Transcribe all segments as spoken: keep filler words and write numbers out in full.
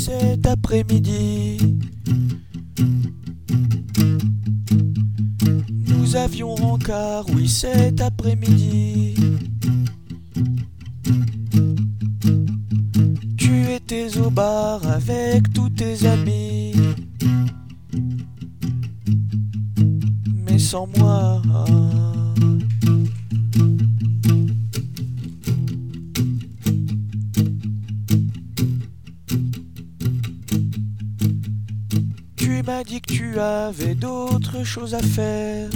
cet après-midi. Nous avions rencard, oui, cet après-midi. Tu étais au bar avec tous tes amis, mais sans moi. Tu m'as dit que tu avais d'autres choses à faire,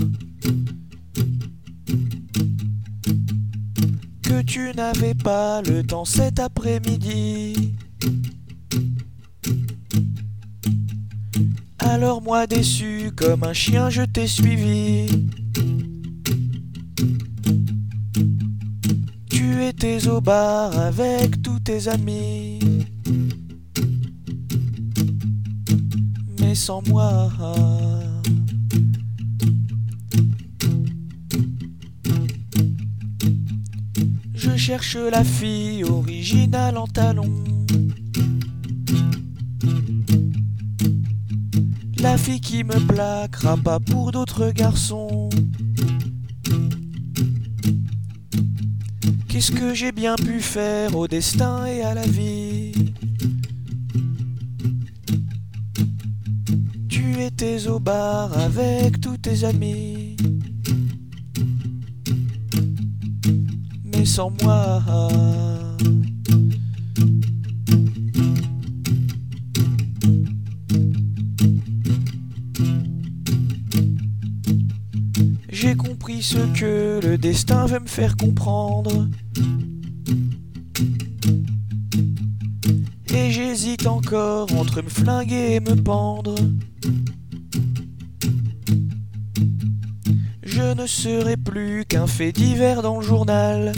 que tu n'avais pas le temps cet après-midi. Alors moi déçu comme un chien je t'ai suivi. Tu étais au bar avec tous tes amis, mais sans moi. Je cherche la fille originale en talons, la fille qui me plaquera pas pour d'autres garçons. Qu'est-ce que j'ai bien pu faire au destin et à la vie? Tu étais au bar avec tous tes amis, mais sans moi. J'ai compris ce que le destin veut me faire comprendre, et j'hésite encore entre me flinguer et me pendre. Je ne serai plus qu'un fait divers dans le journal,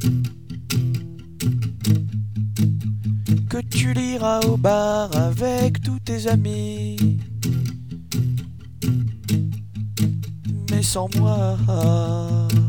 que tu liras au bar avec tous tes amis, mais sans moi.